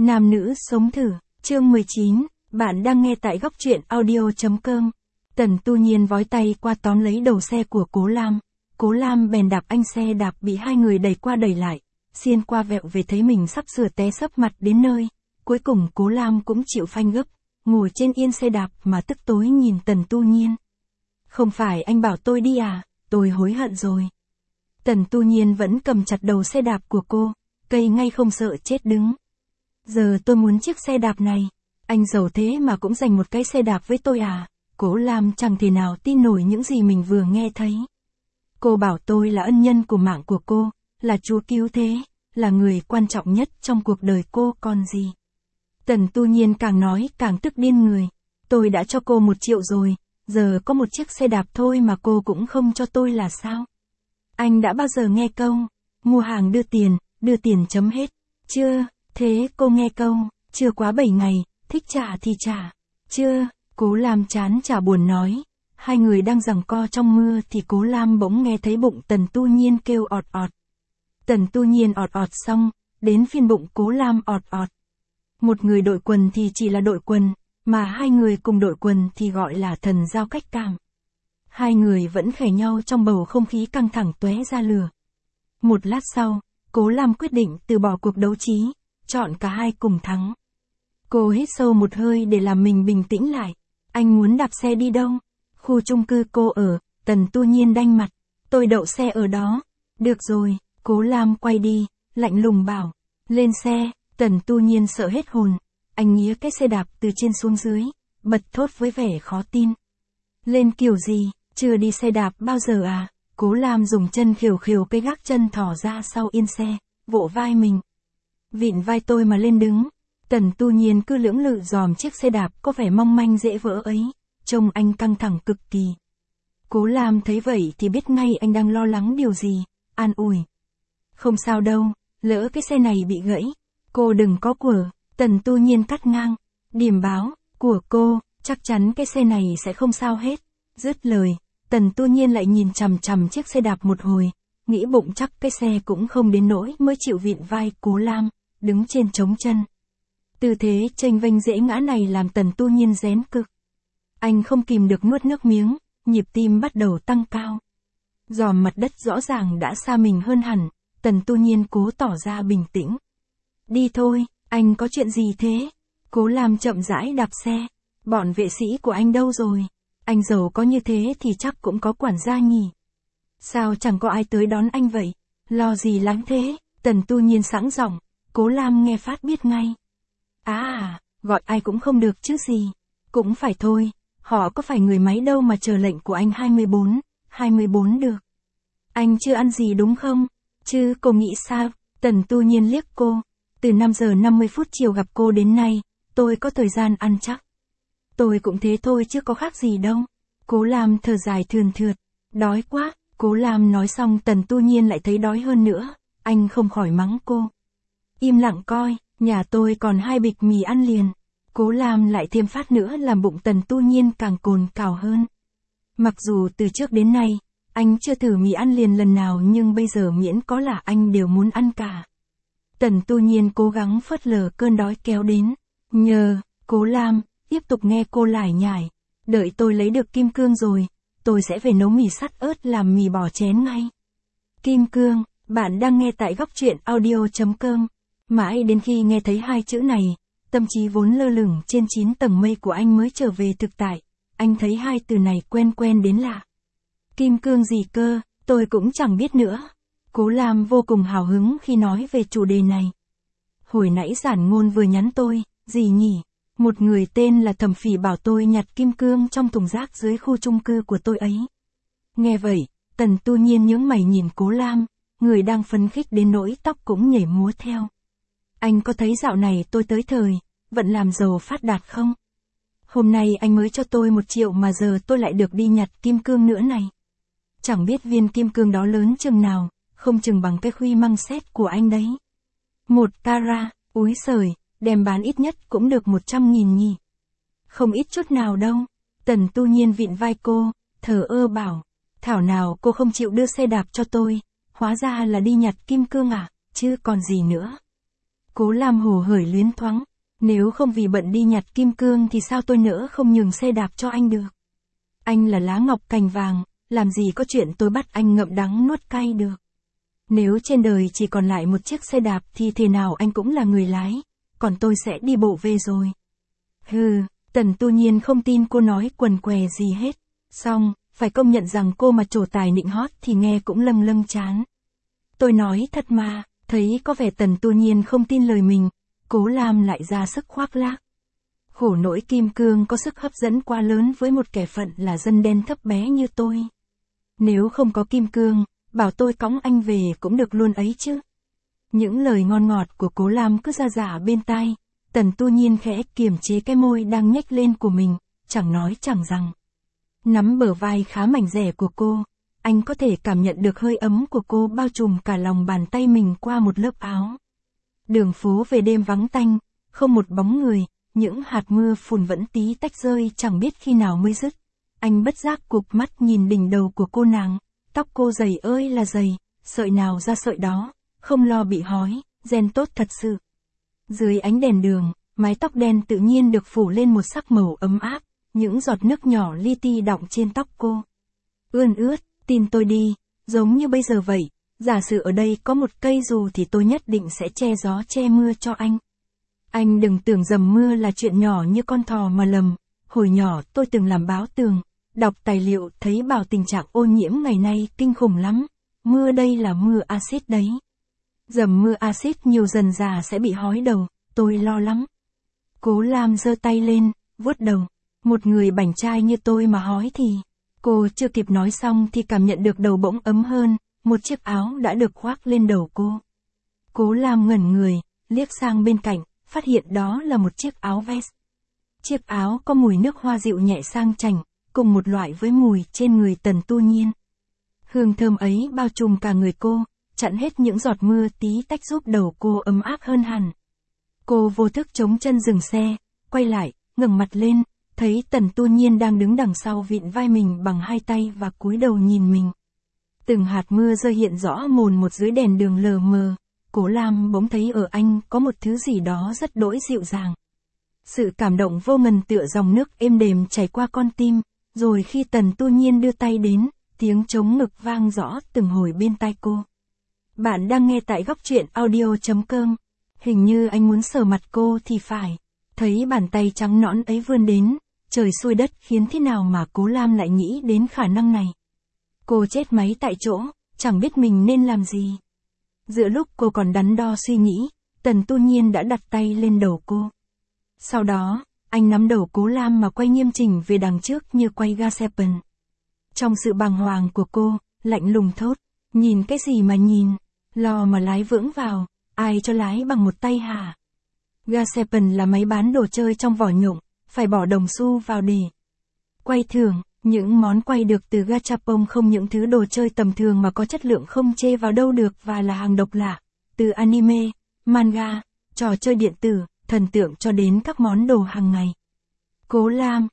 Nam nữ sống thử, chương 19, bạn đang nghe tại góc truyện audio.com. Tần Tu Nhiên vói tay qua tóm lấy đầu xe của Cố Lam. Cố Lam bèn đạp anh xe đạp bị hai người đẩy qua đẩy lại, xiên qua vẹo về thấy mình sắp sửa té sấp mặt đến nơi. Cuối cùng Cố Lam cũng chịu phanh gấp, ngồi trên yên xe đạp mà tức tối nhìn Tần Tu Nhiên. Không phải anh bảo tôi đi à, tôi hối hận rồi. Tần Tu Nhiên vẫn cầm chặt đầu xe đạp của cô, cây ngay không sợ chết đứng. Giờ tôi muốn chiếc xe đạp này, anh giàu thế mà cũng dành một cái xe đạp với tôi à? Cố Lam chẳng thể nào tin nổi những gì mình vừa nghe thấy. Cô bảo tôi là ân nhân của mạng của cô, là Chúa cứu thế, là người quan trọng nhất trong cuộc đời cô còn gì. Tần Tu Nhiên càng nói càng tức điên người. Tôi đã cho cô 1 triệu rồi, giờ có một chiếc xe đạp thôi mà cô cũng không cho tôi là sao? Anh đã bao giờ nghe câu, mua hàng đưa tiền chấm hết, chưa? Thế cô nghe câu, chưa quá 7 ngày, thích trả thì trả, chưa? Cố Lam chán chả buồn nói. Hai người đang giằng co trong mưa thì Cố Lam bỗng nghe thấy bụng Tần Tu Nhiên kêu ọt ọt. Tần Tu Nhiên ọt ọt xong, đến phiên bụng Cố Lam ọt ọt. Một người đội quần thì chỉ là đội quần, mà hai người cùng đội quần thì gọi là thần giao cách cảm. Hai người vẫn khè nhau trong bầu không khí căng thẳng tóe ra lửa. Một lát sau, Cố Lam quyết định từ bỏ cuộc đấu trí, chọn cả hai cùng thắng. Cô hít sâu một hơi để làm mình bình tĩnh lại. Anh muốn đạp xe đi đâu? Khu chung cư cô ở. Tần Tu Nhiên đanh mặt. Tôi đậu xe ở đó. Được rồi, Cố Lam quay đi, lạnh lùng bảo. Lên xe. Tần Tu Nhiên sợ hết hồn. Anh nghía cái xe đạp từ trên xuống dưới, bật thốt với vẻ khó tin. Lên kiểu gì, chưa đi xe đạp bao giờ à? Cố Lam dùng chân khều khều cái gác chân thỏ ra sau yên xe, vỗ vai mình. Vịn vai tôi mà lên đứng. Tần Tu Nhiên cứ lưỡng lự dòm chiếc xe đạp có vẻ mong manh dễ vỡ ấy, trông anh căng thẳng cực kỳ. Cố Lam thấy vậy thì biết ngay anh đang lo lắng điều gì, an ủi. Không sao đâu, lỡ cái xe này bị gãy, cô đừng có quở. Tần Tu Nhiên cắt ngang, điểm báo, của cô, chắc chắn cái xe này sẽ không sao hết. Dứt lời, Tần Tu Nhiên lại nhìn chằm chằm chiếc xe đạp một hồi, nghĩ bụng chắc cái xe cũng không đến nỗi mới chịu vịn vai Cố Lam, đứng trên trống chân. Tư thế chênh vênh dễ ngã này làm Tần Tu Nhiên rén cực. Anh không kìm được nuốt nước miếng, nhịp tim bắt đầu tăng cao. Dòm mặt đất rõ ràng đã xa mình hơn hẳn, Tần Tu Nhiên cố tỏ ra bình tĩnh. Đi thôi, anh có chuyện gì thế? Cố Lam chậm rãi đạp xe. Bọn vệ sĩ của anh đâu rồi? Anh giàu có như thế thì chắc cũng có quản gia nhỉ? Sao chẳng có ai tới đón anh vậy? Lo gì lắm thế? Tần Tu Nhiên sẵn giọng. Cố Lam nghe phát biết ngay. Gọi ai cũng không được chứ gì. Cũng phải thôi, họ có phải người máy đâu mà chờ lệnh của anh 24 được. Anh chưa ăn gì đúng không? Chứ cô nghĩ sao? Tần Tu Nhiên liếc cô. Từ 5 giờ 50 phút chiều gặp cô đến nay, tôi có thời gian ăn chắc. Tôi cũng thế thôi chứ có khác gì đâu. Cố Lam thở dài thườn thượt. Đói quá. Cố Lam nói xong Tần Tu Nhiên lại thấy đói hơn nữa. Anh không khỏi mắng cô. Im lặng coi, nhà tôi còn 2 bịch mì ăn liền. Cố Lam lại thêm phát nữa làm bụng Tần Tu Nhiên càng cồn cào hơn. Mặc dù từ trước đến nay, anh chưa thử mì ăn liền lần nào nhưng bây giờ miễn có là anh đều muốn ăn cả. Tần Tu Nhiên cố gắng phớt lờ cơn đói kéo đến. Nhờ, Cố Lam, tiếp tục nghe cô lải nhải. Đợi tôi lấy được kim cương rồi, tôi sẽ về nấu mì sắt ớt làm mì bò chén ngay. Kim cương, bạn đang nghe tại góc truyện audio.com. Mãi đến khi nghe thấy 2 chữ này, tâm trí vốn lơ lửng trên 9 tầng mây của anh mới trở về thực tại. Anh thấy 2 từ này quen quen đến lạ. Kim cương gì cơ, tôi cũng chẳng biết nữa. Cố Lam vô cùng hào hứng khi nói về chủ đề này. Hồi nãy Giản Ngôn vừa nhắn tôi, gì nhỉ? Một người tên là Thẩm Phỉ bảo tôi nhặt kim cương trong thùng rác dưới khu chung cư của tôi ấy. Nghe vậy, Tần Tu Nhiên nhướng mày nhìn Cố Lam, người đang phấn khích đến nỗi tóc cũng nhảy múa theo. Anh có thấy dạo này tôi tới thời, vẫn làm giàu phát đạt không? Hôm nay anh mới cho tôi 1 triệu mà giờ tôi lại được đi nhặt kim cương nữa này. Chẳng biết viên kim cương đó lớn chừng nào, không chừng bằng cái khuy măng sét của anh đấy. 1 carat, úi giời, đem bán ít nhất cũng được 100.000 nhỉ. Không ít chút nào đâu. Tần Tu Nhiên vịn vai cô, thờ ơ bảo. Thảo nào cô không chịu đưa xe đạp cho tôi, hóa ra là đi nhặt kim cương à, chứ còn gì nữa. Cố Lam hồ hởi luyến thoáng. Nếu không vì bận đi nhặt kim cương thì sao tôi nỡ không nhường xe đạp cho anh được. Anh là lá ngọc cành vàng, làm gì có chuyện tôi bắt anh ngậm đắng nuốt cay được. Nếu trên đời chỉ còn lại một chiếc xe đạp thì thế nào anh cũng là người lái, còn tôi sẽ đi bộ về rồi. Hừ, Tần Tu Nhiên không tin cô nói quần què gì hết. Xong, phải công nhận rằng cô mà trổ tài nịnh hót thì nghe cũng lâng lâng chán. Tôi nói thật mà, thấy có vẻ Tần Tu Nhiên không tin lời mình, Cố Lam lại ra sức khoác lác. Khổ nỗi kim cương có sức hấp dẫn quá lớn với một kẻ phận là dân đen thấp bé như tôi. Nếu không có kim cương, bảo tôi cõng anh về cũng được luôn ấy chứ. Những lời ngon ngọt của Cố Lam cứ ra giả bên tai, Tần Tu Nhiên khẽ kiềm chế cái môi đang nhếch lên của mình, chẳng nói chẳng rằng. Nắm bờ vai khá mảnh dẻ của cô, anh có thể cảm nhận được hơi ấm của cô bao trùm cả lòng bàn tay mình qua một lớp áo. Đường phố về đêm vắng tanh, không một bóng người, những hạt mưa phùn vẫn tí tách rơi chẳng biết khi nào mới dứt. Anh bất giác cụp mắt nhìn đỉnh đầu của cô nàng, tóc cô dày ơi là dày, sợi nào ra sợi đó, không lo bị hói, gen tốt thật sự. Dưới ánh đèn đường, mái tóc đen tự nhiên được phủ lên một sắc màu ấm áp, những giọt nước nhỏ li ti đọng trên tóc cô. Ươn ướt, tin tôi đi, giống như bây giờ vậy, giả sử ở đây có một cây dù thì tôi nhất định sẽ che gió che mưa cho anh. Anh đừng tưởng dầm mưa là chuyện nhỏ như con thỏ mà lầm, hồi nhỏ tôi từng làm báo tường, đọc tài liệu thấy bảo tình trạng ô nhiễm ngày nay kinh khủng lắm, mưa đây là mưa axit đấy. Dầm mưa axit nhiều dần già sẽ bị hói đầu, tôi lo lắm. Cố Lam giơ tay lên, vuốt đầu, một người bảnh trai như tôi mà hói thì... Cô chưa kịp nói xong thì cảm nhận được đầu bỗng ấm hơn, một chiếc áo đã được khoác lên đầu cô. Cố Lam ngẩn người, liếc sang bên cạnh, phát hiện đó là một chiếc áo vest. Chiếc áo có mùi nước hoa dịu nhẹ sang chảnh, cùng một loại với mùi trên người Tần Tu Nhiên. Hương thơm ấy bao trùm cả người cô, chặn hết những giọt mưa tí tách giúp đầu cô ấm áp hơn hẳn. Cô vô thức chống chân dừng xe, quay lại, ngẩng mặt lên, thấy Tần Tu Nhiên đang đứng đằng sau vịn vai mình bằng hai tay và cúi đầu nhìn mình. Từng hạt mưa rơi hiện rõ mồn một dưới đèn đường lờ mờ, Cố Lam bỗng thấy ở anh có một thứ gì đó rất đỗi dịu dàng. Sự cảm động vô ngần tựa dòng nước êm đềm chảy qua con tim, rồi khi Tần Tu Nhiên đưa tay đến, tiếng trống ngực vang rõ từng hồi bên tai cô. Bạn đang nghe tại góc truyện audio.com. Hình như anh muốn sờ mặt cô thì phải. Thấy bàn tay trắng nõn ấy vươn đến, trời xuôi đất khiến thế nào mà Cố Lam lại nghĩ đến khả năng này. Cô chết máy tại chỗ, chẳng biết mình nên làm gì. Giữa lúc cô còn đắn đo suy nghĩ, Tần Tu Nhiên đã đặt tay lên đầu cô. Sau đó, anh nắm đầu Cố Lam mà quay nghiêm chỉnh về đằng trước như quay ga xe bần. Trong sự bàng hoàng của cô, lạnh lùng thốt, nhìn cái gì mà nhìn, lo mà lái vững vào, ai cho lái bằng một tay hả? Gasepen là máy bán đồ chơi trong vỏ nhộng, phải bỏ đồng xu vào để quay thưởng, những món quay được từ Gachapon không những thứ đồ chơi tầm thường mà có chất lượng không chê vào đâu được và là hàng độc lạ, từ anime, manga, trò chơi điện tử, thần tượng cho đến các món đồ hàng ngày. Cố Lam,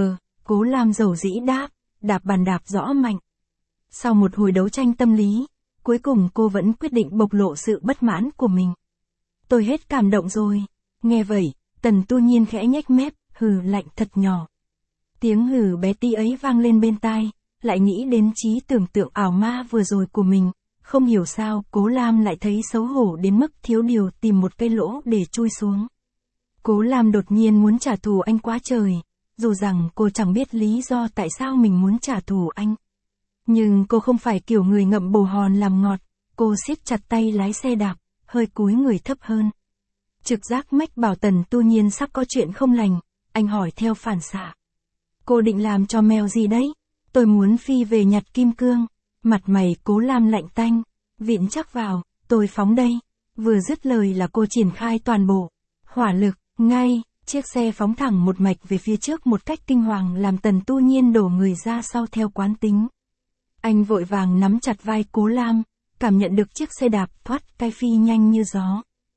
Cố Lam dầu dĩ đáp, đạp bàn đạp rõ mạnh. Sau một hồi đấu tranh tâm lý, cuối cùng cô vẫn quyết định bộc lộ sự bất mãn của mình. Tôi hết cảm động rồi. Nghe vậy, Tần Tu Nhiên khẽ nhếch mép, hừ lạnh thật nhỏ. Tiếng hừ bé tí ấy vang lên bên tai, lại nghĩ đến trí tưởng tượng ảo ma vừa rồi của mình, không hiểu sao Cố Lam lại thấy xấu hổ đến mức thiếu điều tìm một cây lỗ để chui xuống. Cố Lam đột nhiên muốn trả thù anh quá trời, dù rằng cô chẳng biết lý do tại sao mình muốn trả thù anh. Nhưng cô không phải kiểu người ngậm bồ hòn làm ngọt, cô siết chặt tay lái xe đạp, hơi cúi người thấp hơn. Trực giác mách bảo Tần Tu Nhiên sắp có chuyện không lành, anh hỏi theo phản xạ. Cô định làm cho mèo gì đấy? Tôi muốn phi về nhặt kim cương. Mặt mày Cố Lam lạnh tanh, vịn chắc vào, tôi phóng đây. Vừa dứt lời là cô triển khai toàn bộ hỏa lực, ngay, chiếc xe phóng thẳng một mạch về phía trước một cách kinh hoàng làm Tần Tu Nhiên đổ người ra sau theo quán tính. Anh vội vàng nắm chặt vai Cố Lam, cảm nhận được chiếc xe đạp thoát cái phi nhanh như gió.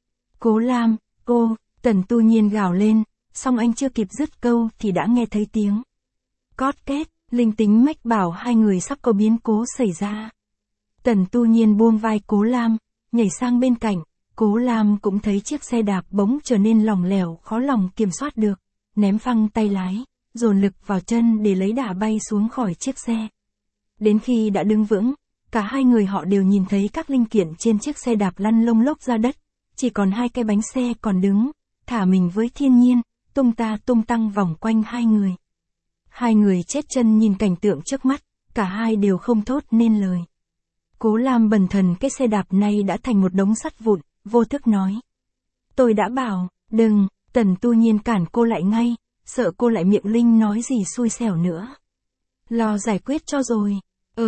Cố Lam, Tần Tu Nhiên gào lên, song anh chưa kịp dứt câu thì đã nghe thấy tiếng cót két, linh tính mách bảo hai người sắp có biến cố xảy ra. Tần Tu Nhiên buông vai Cố Lam, nhảy sang bên cạnh, Cố Lam cũng thấy chiếc xe đạp bỗng trở nên lỏng lẻo khó lòng kiểm soát được, ném phăng tay lái, dồn lực vào chân để lấy đà bay xuống khỏi chiếc xe. Đến khi đã đứng vững, cả hai người họ đều nhìn thấy các linh kiện trên chiếc xe đạp lăn lông lốc ra đất, chỉ còn hai cái bánh xe còn đứng, thả mình với thiên nhiên, tung ta tung tăng vòng quanh hai người. Hai người chết chân nhìn cảnh tượng trước mắt, cả hai đều không thốt nên lời. Cố Lam bần thần cái xe đạp này đã thành một đống sắt vụn, vô thức nói. Tôi đã bảo, đừng, Tần Tu Nhiên cản cô lại ngay, sợ cô lại miệng linh nói gì xui xẻo nữa. Lo giải quyết cho rồi.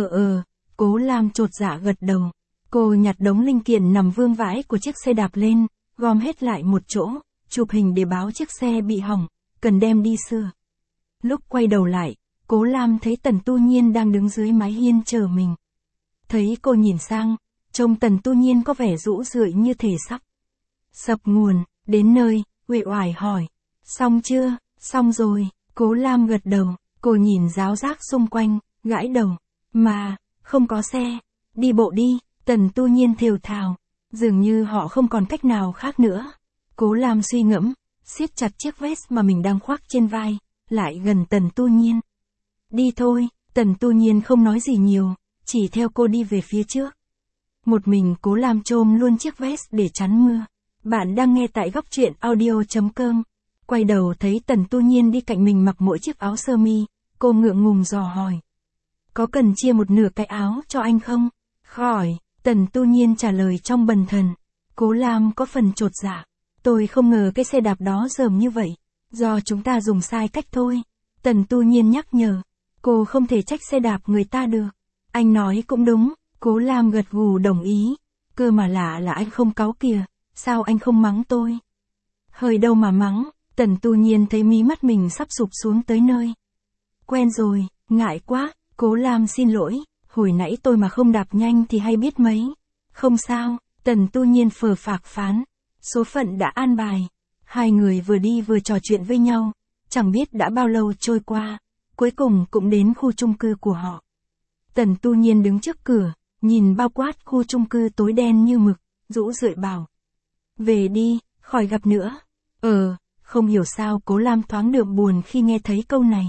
Cố Lam chột dạ gật đầu. Cô nhặt đống linh kiện nằm vương vãi của chiếc xe đạp lên, gom hết lại một chỗ, chụp hình để báo chiếc xe bị hỏng, cần đem đi sửa. Lúc quay đầu lại, Cố Lam thấy Tần Tu Nhiên đang đứng dưới mái hiên chờ mình. Thấy cô nhìn sang, trông Tần Tu Nhiên có vẻ rũ rượi như thể sắp sập nguồn, đến nơi, uể oải hỏi. Xong chưa? Xong rồi, Cố Lam gật đầu, cô nhìn ráo rác xung quanh, gãi đầu. Mà, không có xe, đi bộ đi, Tần Tu Nhiên thều thào. Dường như họ không còn cách nào khác nữa. Cố Lam suy ngẫm, siết chặt chiếc vest mà mình đang khoác trên vai, lại gần Tần Tu Nhiên. Đi thôi, Tần Tu Nhiên không nói gì nhiều, chỉ theo cô đi về phía trước. Một mình Cố Lam chôm luôn chiếc vest để chắn mưa. Bạn đang nghe tại góc truyện audio.com. Quay đầu thấy Tần Tu Nhiên đi cạnh mình mặc mỗi chiếc áo sơ mi, cô ngượng ngùng dò hỏi. Có cần chia một nửa cái áo cho anh không? Khỏi, Tần Tu Nhiên trả lời trong bần thần. Cố Lam có phần chột dạ. Tôi không ngờ cái xe đạp đó dởm như vậy. Do chúng ta dùng sai cách thôi. Tần Tu Nhiên nhắc nhở. Cô không thể trách xe đạp người ta được. Anh nói cũng đúng. Cố Lam gật gù đồng ý. Cơ mà lạ là anh không cáu kìa. Sao anh không mắng tôi? Hơi đâu mà mắng. Tần Tu Nhiên thấy mí mắt mình sắp sụp xuống tới nơi. Quen rồi, ngại quá. Cố Lam xin lỗi. Hồi nãy tôi mà không đạp nhanh thì hay biết mấy. Không sao. Tần Tu Nhiên phờ phạc phán. Số phận đã an bài. Hai người vừa đi vừa trò chuyện với nhau. Chẳng biết đã bao lâu trôi qua. Cuối cùng cũng đến khu chung cư của họ. Tần Tu Nhiên đứng trước cửa, nhìn bao quát khu chung cư tối đen như mực, rũ rượi bảo. Về đi, khỏi gặp nữa. Không hiểu sao Cố Lam thoáng đượm buồn khi nghe thấy câu này.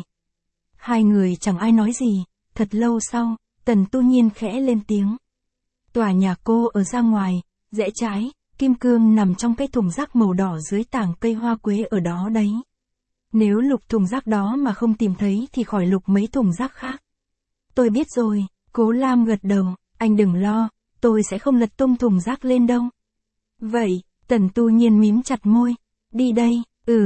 Hai người chẳng ai nói gì, thật lâu sau, Tần Tu Nhiên khẽ lên tiếng. Tòa nhà cô ở ra ngoài, rẽ trái, kim cương nằm trong cái thùng rác màu đỏ dưới tảng cây hoa quế ở đó đấy. Nếu lục thùng rác đó mà không tìm thấy thì khỏi lục mấy thùng rác khác. Tôi biết rồi, Cố Lam gật đầu, anh đừng lo, tôi sẽ không lật tung thùng rác lên đâu. Vậy, Tần Tu Nhiên mím chặt môi, đi đây,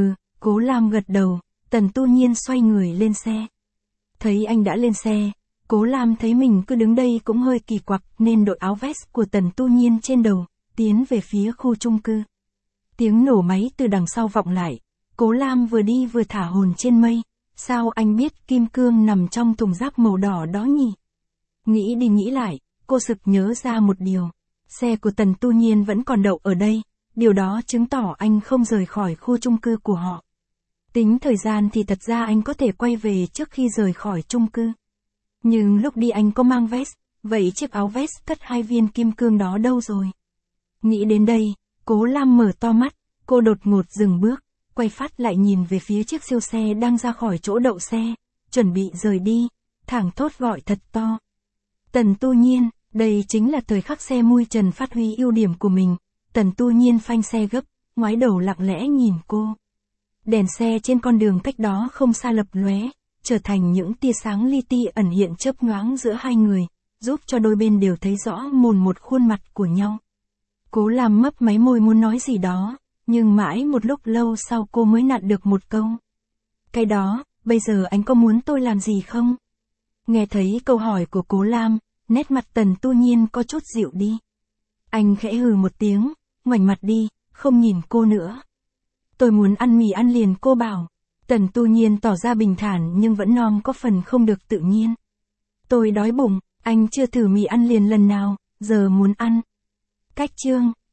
Cố Lam gật đầu, Tần Tu Nhiên xoay người lên xe. Thấy anh đã lên xe, Cố Lam thấy mình cứ đứng đây cũng hơi kỳ quặc nên đội áo vest của Tần Tu Nhiên trên đầu, tiến về phía khu chung cư. Tiếng nổ máy từ đằng sau vọng lại, Cố Lam vừa đi vừa thả hồn trên mây, sao anh biết kim cương nằm trong thùng rác màu đỏ đó nhỉ? Nghĩ đi nghĩ lại, cô sực nhớ ra một điều, xe của Tần Tu Nhiên vẫn còn đậu ở đây, điều đó chứng tỏ anh không rời khỏi khu chung cư của họ. Tính thời gian thì thật ra anh có thể quay về trước khi rời khỏi chung cư. Nhưng lúc đi anh có mang vest, vậy chiếc áo vest cất hai viên kim cương đó đâu rồi? Nghĩ đến đây, Cố Lam mở to mắt, cô đột ngột dừng bước, quay phát lại nhìn về phía chiếc siêu xe đang ra khỏi chỗ đậu xe, chuẩn bị rời đi, thảng thốt gọi thật to. Tần Tu Nhiên, đây chính là thời khắc xe mui trần phát huy ưu điểm của mình. Tần Tu Nhiên phanh xe gấp, ngoái đầu lặng lẽ nhìn cô. Đèn xe trên con đường cách đó không xa lập lóe, trở thành những tia sáng li ti ẩn hiện chớp nhoáng giữa hai người, giúp cho đôi bên đều thấy rõ mồn một khuôn mặt của nhau. Cố Lam mấp máy môi muốn nói gì đó, nhưng mãi một lúc lâu sau cô mới nặn được một câu. Cái đó, bây giờ anh có muốn tôi làm gì không? Nghe thấy câu hỏi của Cố Lam, nét mặt Tần Tu Nhiên có chút dịu đi. Anh khẽ hừ một tiếng, ngoảnh mặt đi, không nhìn cô nữa. Tôi muốn ăn mì ăn liền cô bảo. Tần Tu Nhiên tỏ ra bình thản nhưng vẫn non có phần không được tự nhiên. Tôi đói bụng, anh chưa thử mì ăn liền lần nào, giờ muốn ăn. Cách chương